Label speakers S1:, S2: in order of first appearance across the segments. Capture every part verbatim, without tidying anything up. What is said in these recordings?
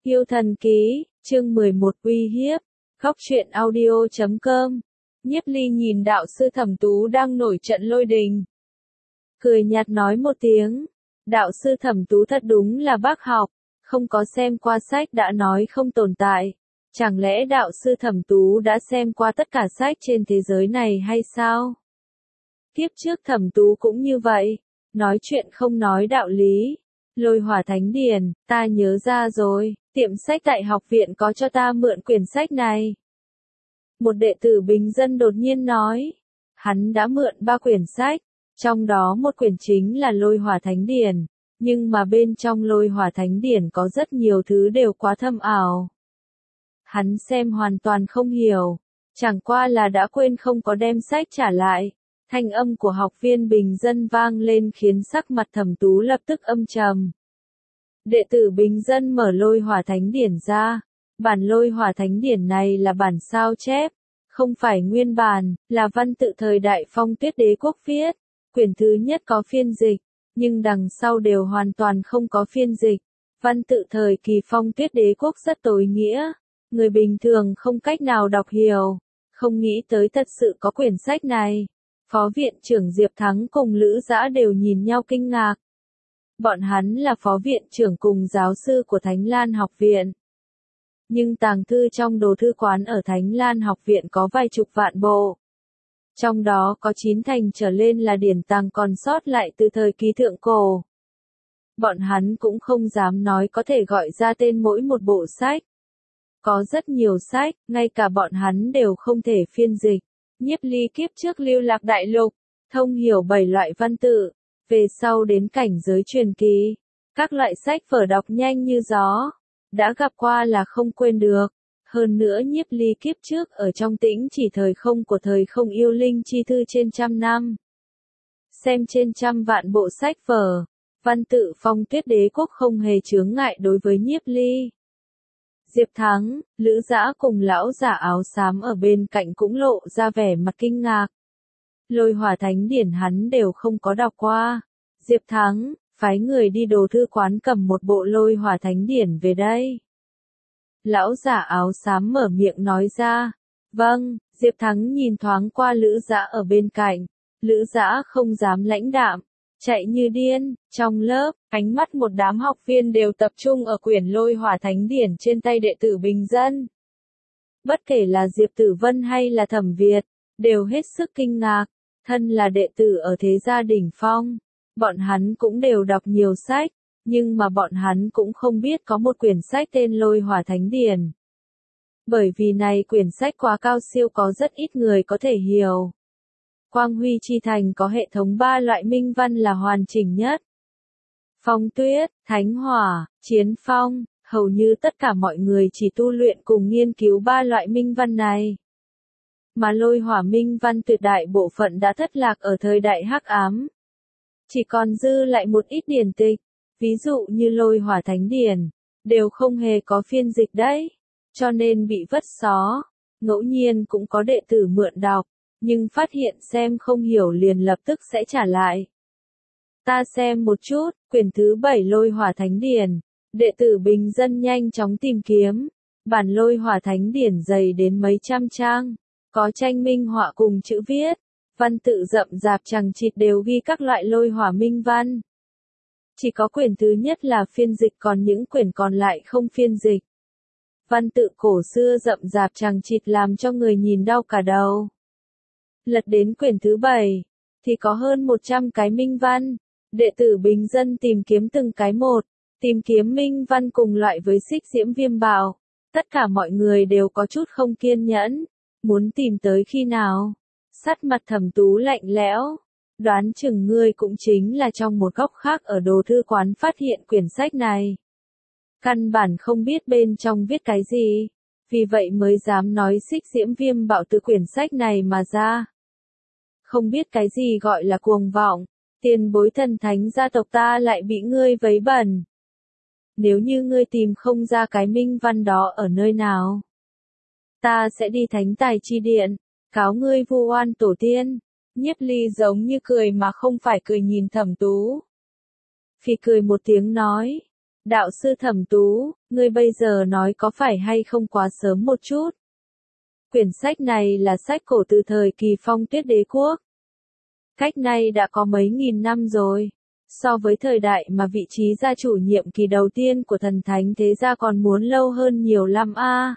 S1: Yêu thần ký, chương mười một uy hiếp, góc truyện audio chấm com. Nhiếp Ly nhìn đạo sư Thẩm Tú đang nổi trận lôi đình. Cười nhạt nói một tiếng, đạo sư Thẩm Tú thật đúng là bác học, không có xem qua sách đã nói không tồn tại. Chẳng lẽ đạo sư Thẩm Tú đã xem qua tất cả sách trên thế giới này hay sao? Kiếp trước Thẩm Tú cũng như vậy, nói chuyện không nói đạo lý. Lôi Hỏa Thánh Điển, ta nhớ ra rồi, tiệm sách tại học viện có cho ta mượn quyển sách này. Một đệ tử bình dân đột nhiên nói, hắn đã mượn ba quyển sách, trong đó một quyển chính là Lôi Hỏa Thánh Điển, nhưng mà bên trong Lôi Hỏa Thánh Điển có rất nhiều thứ đều quá thâm ảo. Hắn xem hoàn toàn không hiểu, chẳng qua là đã quên không có đem sách trả lại. Thanh âm của học viên bình dân vang lên khiến sắc mặt Thẩm Tú lập tức âm trầm. Đệ tử bình dân mở Lôi Hỏa Thánh Điển ra. Bản Lôi Hỏa Thánh Điển này là bản sao chép, không phải nguyên bản, là văn tự thời đại Phong Tuyết Đế quốc viết. Quyển thứ nhất có phiên dịch, nhưng đằng sau đều hoàn toàn không có phiên dịch. Văn tự thời kỳ Phong Tuyết Đế quốc rất tối nghĩa, người bình thường không cách nào đọc hiểu. Không nghĩ tới thật sự có quyển sách này. Phó viện trưởng Diệp Thắng cùng Lữ Dã đều nhìn nhau kinh ngạc. Bọn hắn là phó viện trưởng cùng giáo sư của Thánh Lan học viện. Nhưng tàng thư trong đồ thư quán ở Thánh Lan học viện có vài chục vạn bộ. Trong đó có chín thành trở lên là điển tàng còn sót lại từ thời kỳ thượng cổ. Bọn hắn cũng không dám nói có thể gọi ra tên mỗi một bộ sách. Có rất nhiều sách, ngay cả bọn hắn đều không thể phiên dịch. Nhiếp Ly kiếp trước lưu lạc đại lục, thông hiểu bảy loại văn tự, về sau đến cảnh giới truyền kỳ. Các loại sách vở đọc nhanh như gió, đã gặp qua là không quên được. Hơn nữa Nhiếp Ly kiếp trước ở trong Tĩnh Chỉ thời không của thời không yêu linh chi thư trên trăm năm. Xem trên trăm vạn bộ sách vở, văn tự Phong Tuyết Đế quốc không hề chướng ngại đối với Nhiếp Ly. Diệp Thắng, Lữ Dã cùng lão giả áo xám ở bên cạnh cũng lộ ra vẻ mặt kinh ngạc. Lôi Hỏa Thánh Điển hắn đều không có đọc qua. Diệp Thắng, phái người đi đồ thư quán cầm một bộ Lôi Hỏa Thánh Điển về đây. Lão giả áo xám mở miệng nói ra. Vâng, Diệp Thắng nhìn thoáng qua Lữ Dã ở bên cạnh. Lữ Dã không dám lãnh đạm, chạy như điên. Trong lớp, ánh mắt một đám học viên đều tập trung ở quyển Lôi Hỏa Thánh Điển trên tay đệ tử bình dân. Bất kể là Diệp Tử Vân hay là Thẩm Việt, đều hết sức kinh ngạc. Thân là đệ tử ở thế gia đỉnh phong, bọn hắn cũng đều đọc nhiều sách, nhưng mà bọn hắn cũng không biết có một quyển sách tên Lôi Hỏa Thánh Điển. Bởi vì này quyển sách quá cao siêu có rất ít người có thể hiểu. Quang Huy Chi Thành có hệ thống ba loại minh văn là hoàn chỉnh nhất. Phong Tuyết, Thánh Hỏa, Chiến Phong, hầu như tất cả mọi người chỉ tu luyện cùng nghiên cứu ba loại minh văn này. Mà Lôi Hỏa minh văn tuyệt đại bộ phận đã thất lạc ở thời đại hắc ám. Chỉ còn dư lại một ít điển tịch, ví dụ như Lôi Hỏa Thánh Điển, đều không hề có phiên dịch đấy, cho nên bị vứt xó. Ngẫu nhiên cũng có đệ tử mượn đọc, nhưng phát hiện xem không hiểu liền lập tức sẽ trả lại. Ta xem một chút, quyển thứ bảy Lôi Hỏa Thánh Điển, đệ tử bình dân nhanh chóng tìm kiếm. Bản Lôi Hỏa Thánh Điển dày đến mấy trăm trang, có tranh minh họa cùng chữ viết, văn tự rậm rạp chằng chịt đều ghi các loại lôi hỏa minh văn. Chỉ có quyển thứ nhất là phiên dịch, còn những quyển còn lại không phiên dịch. Văn tự cổ xưa rậm rạp chằng chịt làm cho người nhìn đau cả đầu. Lật đến quyển thứ bảy, thì có hơn một trăm cái minh văn. Đệ tử bình dân tìm kiếm từng cái một, tìm kiếm minh văn cùng loại với xích diễm viêm bào. Tất cả mọi người đều có chút không kiên nhẫn, muốn tìm tới khi nào. Sắc mặt Thẩm Tú lạnh lẽo, đoán chừng ngươi cũng chính là trong một góc khác ở đồ thư quán phát hiện quyển sách này. Căn bản không biết bên trong viết cái gì, vì vậy mới dám nói xích diễm viêm bạo từ quyển sách này mà ra. Không biết cái gì gọi là cuồng vọng, tiền bối thần thánh gia tộc ta lại bị ngươi vấy bẩn. Nếu như ngươi tìm không ra cái minh văn đó ở nơi nào, ta sẽ đi Thánh Tài Chi Điện, cáo ngươi vu oan tổ tiên. Nhiếp Ly giống như cười mà không phải cười nhìn Thẩm Tú. Phì cười một tiếng nói, Đạo sư Thẩm Tú, ngươi bây giờ nói có phải hay không quá sớm một chút? Quyển sách này là sách cổ từ thời kỳ Phong Tuyết Đế quốc. Cách nay đã có mấy nghìn năm rồi. So với thời đại mà vị trí gia chủ nhiệm kỳ đầu tiên của thần thánh thế gia còn muốn lâu hơn nhiều lắm a. À.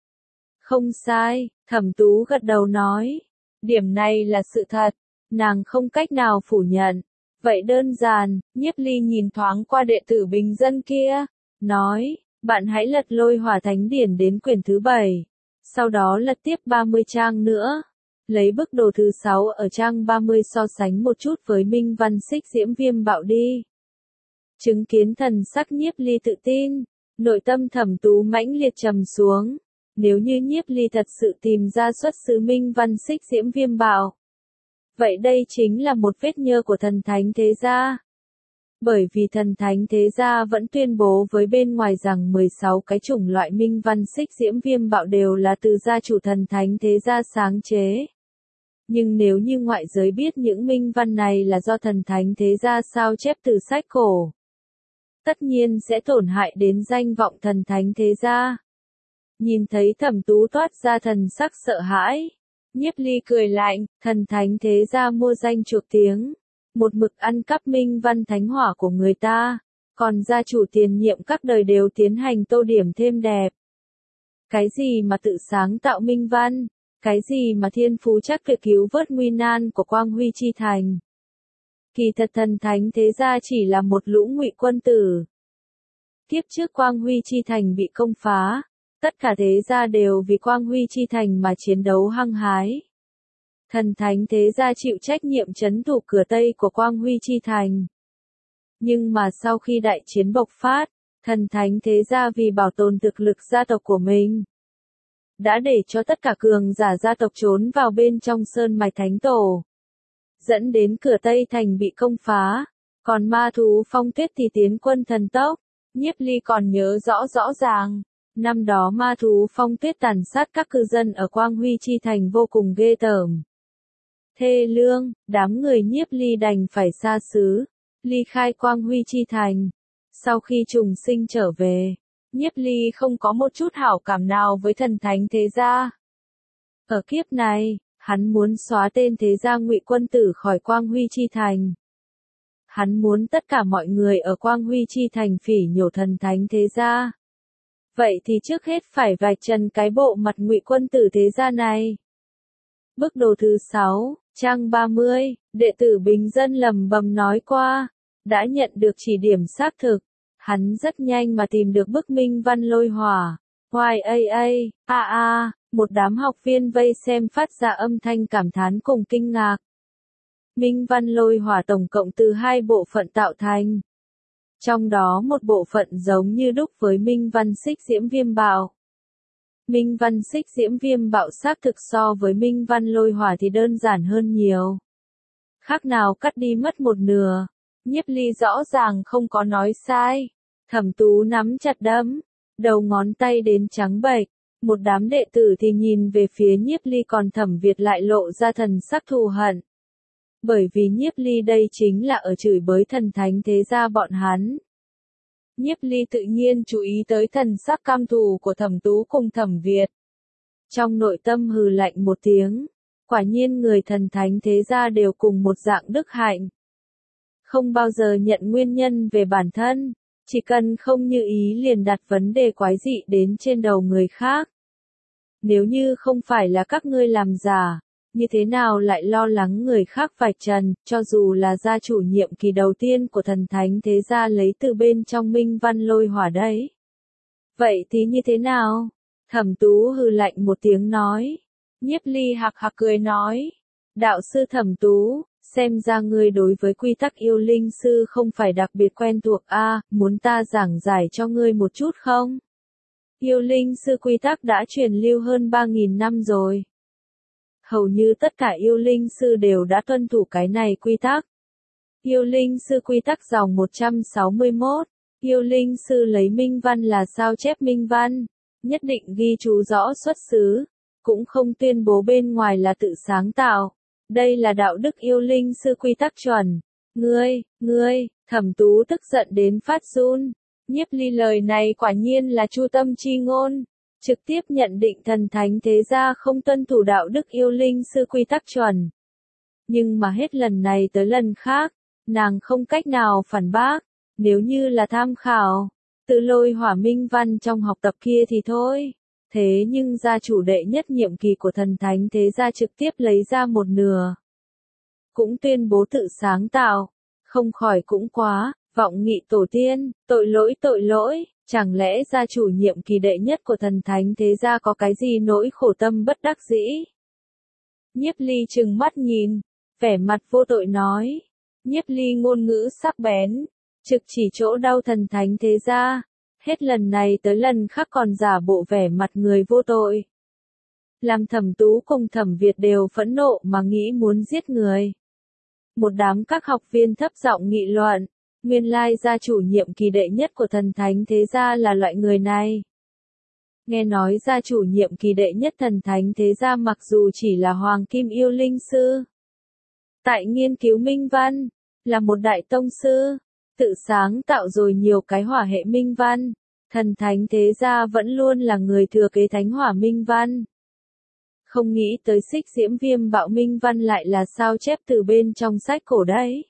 S1: Không sai, Thẩm Tú gật đầu nói. Điểm này là sự thật, nàng không cách nào phủ nhận. Vậy đơn giản, Nhiếp Ly nhìn thoáng qua đệ tử bình dân kia, nói, bạn hãy lật Lôi Hỏa Thánh Điển đến quyển thứ bảy, sau đó lật tiếp ba mươi trang nữa. Lấy bức đồ thứ sáu ở trang ba mươi so sánh một chút với minh văn xích diễm viêm bạo đi. Chứng kiến thần sắc Nhiếp Ly tự tin, nội tâm Thẩm Tú mãnh liệt trầm xuống. Nếu như Nhiếp Ly thật sự tìm ra xuất xứ minh văn xích diễm viêm bạo, vậy đây chính là một vết nhơ của thần thánh thế gia. Bởi vì thần thánh thế gia vẫn tuyên bố với bên ngoài rằng mười sáu cái chủng loại minh văn xích diễm viêm bạo đều là từ gia chủ thần thánh thế gia sáng chế. Nhưng nếu như ngoại giới biết những minh văn này là do thần thánh thế gia sao chép từ sách cổ, tất nhiên sẽ tổn hại đến danh vọng thần thánh thế gia. Nhìn thấy Thẩm Tú toát ra thần sắc sợ hãi, Nhiếp Ly cười lạnh, thần thánh thế gia mua danh chuộc tiếng, một mực ăn cắp minh văn thánh hỏa của người ta, còn gia chủ tiền nhiệm các đời đều tiến hành tô điểm thêm đẹp. Cái gì mà tự sáng tạo minh văn, cái gì mà thiên phú chắc tuyệt cứu vớt nguy nan của Quang Huy Chi Thành. Kỳ thật thần thánh thế gia chỉ là một lũ ngụy quân tử. Kiếp trước Quang Huy Chi Thành bị công phá, tất cả thế gia đều vì Quang Huy Chi Thành mà chiến đấu hăng hái. Thần thánh thế gia chịu trách nhiệm trấn thủ cửa Tây của Quang Huy Chi Thành. Nhưng mà sau khi đại chiến bộc phát, thần thánh thế gia vì bảo tồn thực lực gia tộc của mình, đã để cho tất cả cường giả gia tộc trốn vào bên trong sơn mạch thánh tổ, dẫn đến cửa Tây Thành bị công phá, còn ma thú Phong Tuyết thì tiến quân thần tốc. Nhiếp Ly còn nhớ rõ rõ ràng. Năm đó ma thú Phong Tuyết tàn sát các cư dân ở Quang Huy Chi Thành vô cùng ghê tởm. Thê lương, đám người Nhiếp Ly đành phải xa xứ, ly khai Quang Huy Chi Thành. Sau khi trùng sinh trở về, Nhiếp Ly không có một chút hảo cảm nào với thần thánh thế gia. Ở kiếp này, hắn muốn xóa tên thế gia ngụy quân tử khỏi Quang Huy Chi Thành. Hắn muốn tất cả mọi người ở Quang Huy Chi Thành phỉ nhổ thần thánh thế gia. Vậy thì trước hết phải vạch trần cái bộ mặt ngụy quân tử thế gia này. Bức đồ thứ sáu, trang ba mươi, đệ tử bình dân lầm bầm nói qua, đã nhận được chỉ điểm xác thực. Hắn rất nhanh mà tìm được bức minh văn lôi hỏa. Hoài a a, a a, một đám học viên vây xem phát ra âm thanh cảm thán cùng kinh ngạc. Minh văn lôi hỏa tổng cộng từ hai bộ phận tạo thành. Trong đó một bộ phận giống như đúc với minh văn xích diễm viêm bạo. Minh văn xích diễm viêm bạo xác thực so với minh văn lôi hỏa thì đơn giản hơn nhiều. Khác nào cắt đi mất một nửa. Nhiếp Ly rõ ràng không có nói sai. Thẩm Tú nắm chặt đấm, đầu ngón tay đến trắng bệch. Một đám đệ tử thì nhìn về phía Nhiếp Ly, còn Thẩm Việt lại lộ ra thần sắc thù hận. Bởi vì Nhiếp Ly đây chính là ở chửi bới thần thánh thế gia bọn hắn. Nhiếp Ly tự nhiên chú ý tới thần sắc cam thù của Thẩm Tú cùng Thẩm Việt. Trong nội tâm hừ lạnh một tiếng, quả nhiên người thần thánh thế gia đều cùng một dạng đức hạnh. Không bao giờ nhận nguyên nhân về bản thân, chỉ cần không như ý liền đặt vấn đề quái dị đến trên đầu người khác. Nếu như không phải là các ngươi làm giả, như thế nào lại lo lắng người khác vạch trần, cho dù là gia chủ nhiệm kỳ đầu tiên của thần thánh thế gia lấy từ bên trong minh văn lôi hỏa đấy. Vậy thì như thế nào? Thẩm Tú hừ lạnh một tiếng nói. Nhiếp Ly hạc hạc cười nói. Đạo sư Thẩm Tú, xem ra ngươi đối với quy tắc yêu linh sư không phải đặc biệt quen thuộc a, à, muốn ta giảng giải cho ngươi một chút không? Yêu linh sư quy tắc đã truyền lưu hơn ba nghìn năm rồi. Hầu như tất cả yêu linh sư đều đã tuân thủ cái này quy tắc. Yêu linh sư quy tắc dòng một trăm sáu mươi mốt, yêu linh sư lấy minh văn là sao chép minh văn, nhất định ghi chú rõ xuất xứ, cũng không tuyên bố bên ngoài là tự sáng tạo. Đây là đạo đức yêu linh sư quy tắc chuẩn. Ngươi, ngươi, Thẩm Tú tức giận đến phát run. Nhiếp Ly lời này quả nhiên là chu tâm chi ngôn, trực tiếp nhận định thần thánh thế gia không tuân thủ đạo đức yêu linh sư quy tắc chuẩn. Nhưng mà hết lần này tới lần khác, nàng không cách nào phản bác, nếu như là tham khảo, tự lôi hỏa minh văn trong học tập kia thì thôi. Thế nhưng gia chủ đệ nhất nhiệm kỳ của thần thánh thế gia trực tiếp lấy ra một nửa. Cũng tuyên bố tự sáng tạo, không khỏi cũng quá, vọng nghị tổ tiên, tội lỗi tội lỗi, chẳng lẽ gia chủ nhiệm kỳ đệ nhất của thần thánh thế gia có cái gì nỗi khổ tâm bất đắc dĩ? Nhiếp Ly trừng mắt nhìn, vẻ mặt vô tội nói, Nhiếp Ly ngôn ngữ sắc bén, trực chỉ chỗ đau thần thánh thế gia, hết lần này tới lần khác còn giả bộ vẻ mặt người vô tội. Làm Thẩm Tú cùng Thẩm Việt đều phẫn nộ mà nghĩ muốn giết người. Một đám các học viên thấp giọng nghị luận, nguyên lai gia chủ nhiệm kỳ đệ nhất của thần thánh thế gia là loại người này. Nghe nói gia chủ nhiệm kỳ đệ nhất thần thánh thế gia mặc dù chỉ là hoàng kim yêu linh sư, tại nghiên cứu minh văn, là một đại tông sư, tự sáng tạo rồi nhiều cái hỏa hệ minh văn, thần thánh thế gia vẫn luôn là người thừa kế thánh hỏa minh văn. Không nghĩ tới Xích Diễm Viêm Bạo minh văn lại là sao chép từ bên trong sách cổ đấy.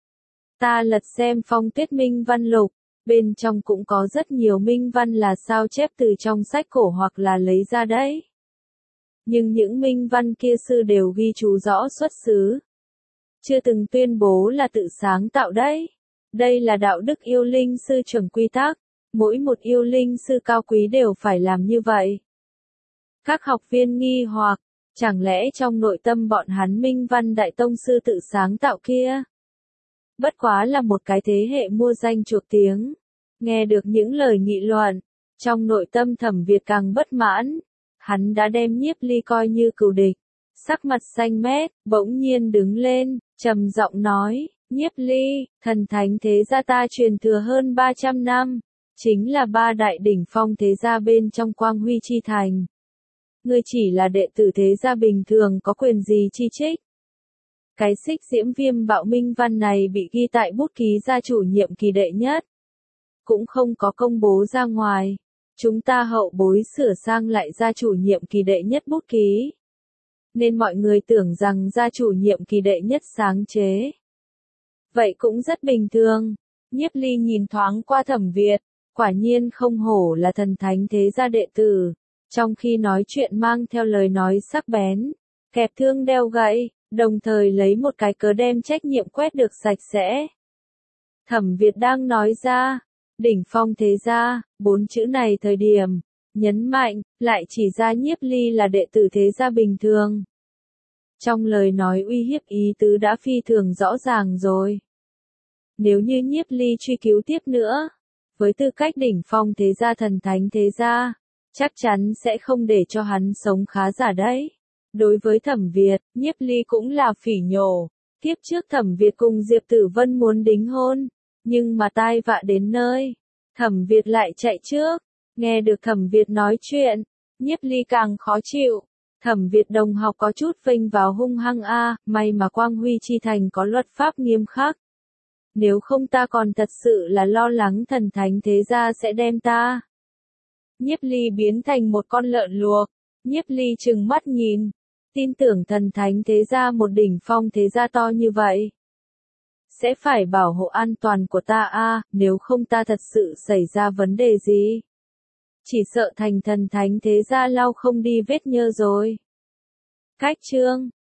S1: Ta lật xem Phong Tuyết minh văn lục, bên trong cũng có rất nhiều minh văn là sao chép từ trong sách cổ hoặc là lấy ra đấy. Nhưng những minh văn kia sư đều ghi chú rõ xuất xứ, chưa từng tuyên bố là tự sáng tạo đấy. Đây là đạo đức yêu linh sư chuẩn quy tắc, mỗi một yêu linh sư cao quý đều phải làm như vậy. Các học viên nghi hoặc, chẳng lẽ trong nội tâm bọn hắn minh văn đại tông sư tự sáng tạo kia? Bất quá là một cái thế hệ mua danh chuộc tiếng. Nghe được những lời nghị luận, trong nội tâm Thẩm Việt càng bất mãn, hắn đã đem Nhiếp Ly coi như cừu địch. Sắc mặt xanh mét, bỗng nhiên đứng lên, trầm giọng nói, Nhiếp Ly, thần thánh thế gia ta truyền thừa hơn ba trăm năm, chính là ba đại đỉnh phong thế gia bên trong Quang Huy Chi Thành. Ngươi chỉ là đệ tử thế gia bình thường có quyền gì chi trích? Cái Xích Diễm Viêm Bạo minh văn này bị ghi tại bút ký gia chủ nhiệm kỳ đệ nhất, cũng không có công bố ra ngoài. Chúng ta hậu bối sửa sang lại gia chủ nhiệm kỳ đệ nhất bút ký, nên mọi người tưởng rằng gia chủ nhiệm kỳ đệ nhất sáng chế. Vậy cũng rất bình thường. Nhiếp Ly nhìn thoáng qua Thẩm Việt, quả nhiên không hổ là thần thánh thế gia đệ tử, trong khi nói chuyện mang theo lời nói sắc bén, kẹp thương đeo gậy, đồng thời lấy một cái cớ đem trách nhiệm quét được sạch sẽ. Thẩm Việt đang nói ra, đỉnh phong thế gia, bốn chữ này thời điểm, nhấn mạnh, lại chỉ ra Nhiếp Ly là đệ tử thế gia bình thường. Trong lời nói uy hiếp ý tứ đã phi thường rõ ràng rồi. Nếu như Nhiếp Ly truy cứu tiếp nữa, với tư cách đỉnh phong thế gia thần thánh thế gia, chắc chắn sẽ không để cho hắn sống khá giả đấy. Đối với Thẩm Việt, Nhiếp Ly cũng là phỉ nhổ. Tiếp trước Thẩm Việt cùng Diệp Tử Vân muốn đính hôn, nhưng mà tai vạ đến nơi, Thẩm Việt lại chạy trước. Nghe được Thẩm Việt nói chuyện, Nhiếp Ly càng khó chịu. Thẩm Việt đồng học có chút vênh vào hung hăng a, may mà Quang Huy Chi Thành có luật pháp nghiêm khắc. Nếu không ta còn thật sự là lo lắng thần thánh thế gia sẽ đem ta. Nhiếp Ly biến thành một con lợn luộc. Nhiếp Ly trừng mắt nhìn, tin tưởng thần thánh thế gia một đỉnh phong thế gia to như vậy, sẽ phải bảo hộ an toàn của ta a, nếu không ta thật sự xảy ra vấn đề gì, chỉ sợ thành thần thánh thế gia lau không đi vết nhơ rồi. Cách chương